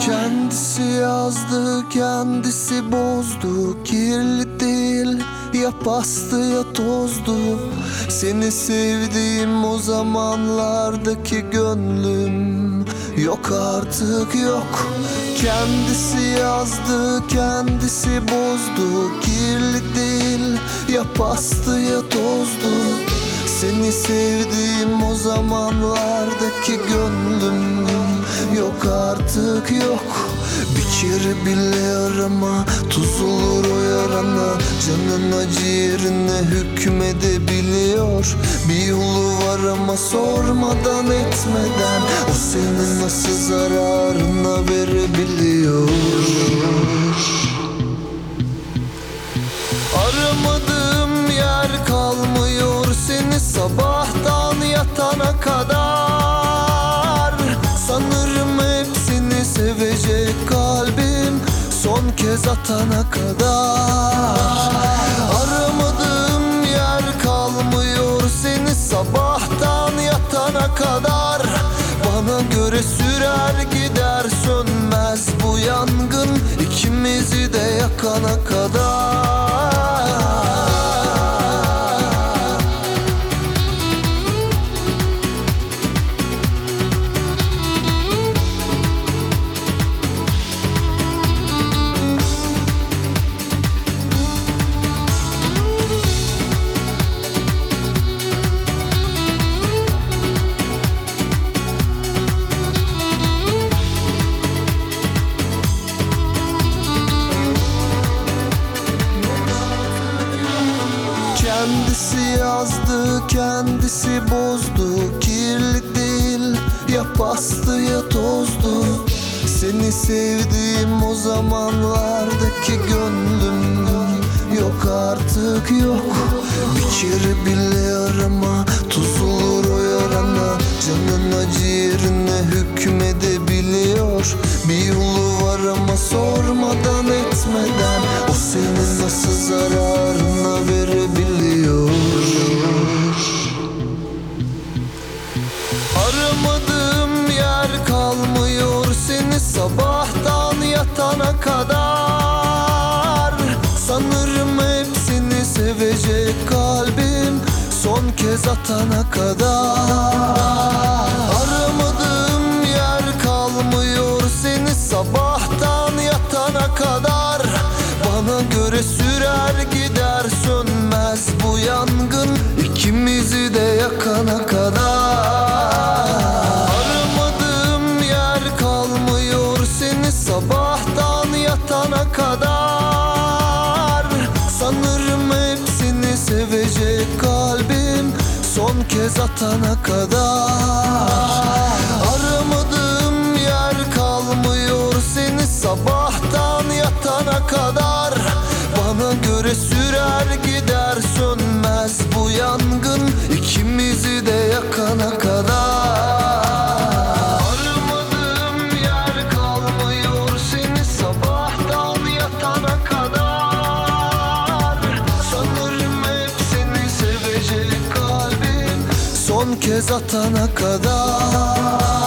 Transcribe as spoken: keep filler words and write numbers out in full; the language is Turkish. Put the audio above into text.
Kendisi yazdı, kendisi bozdu. Kirli değil, ya pastı ya tozdu. Seni sevdiğim o zamanlardaki gönlüm yok artık, yok. Kendisi yazdı, kendisi bozdu. Kirli değil, ya pastı ya tozdu. Seni sevdiğim o zamanlardaki gönlüm yok artık, yok. Bir kere bile arama, tuz olur o yarana. Canın acı yerine hükmedebiliyor. Bir yolu var ama sormadan etmeden o senin nasıl zararına verebiliyor. Aramadığım yer kalmıyor seni sabahtan yatana kadar. Sanırım hepsini sevecek kalbim son kez atana kadar. Aramadığım yer kalmıyor seni sabahtan yatana kadar. Bana göre sürer gider sönmez bu yangın, ikimizi de yakana kadar. Kendisi yazdı, kendisi bozdu. Kirli değil, ya pastı ya tozdu. Seni sevdiğim o zamanlardaki gönlüm yok artık, yok. Bir kere bile arama, tuz olur o yarana. Canın acı yerine hükmedebiliyor. Bir yolu var ama sormadan etmeden o senin nasıl zararına verebiliyor. Aramadığım yer kalmıyor seni sabahtan yatana kadar. Sanırım hepsini sevecek kalbim son kez atana kadar. Aramadığım yer kalmıyor seni sabahtan yatana kadar. Bana göre sürer gider sönmez bu yangın, ikimizi de yakana kadar. Aramadığım yer kalmıyor seni sabahtan yatana kadar. Sanırım hepsini sevecek kalbim son kez atana kadar. Aramadığım yer kalmıyor seni sabahtan yatana kadar. Bana göre sürer gider sönmez bu yangın, ikimizi de yakana kadar. Aramadığım yer kalmıyor seni sabahtan yatana kadar. Sanırım hepsini sevecek kalbim son kez atana kadar.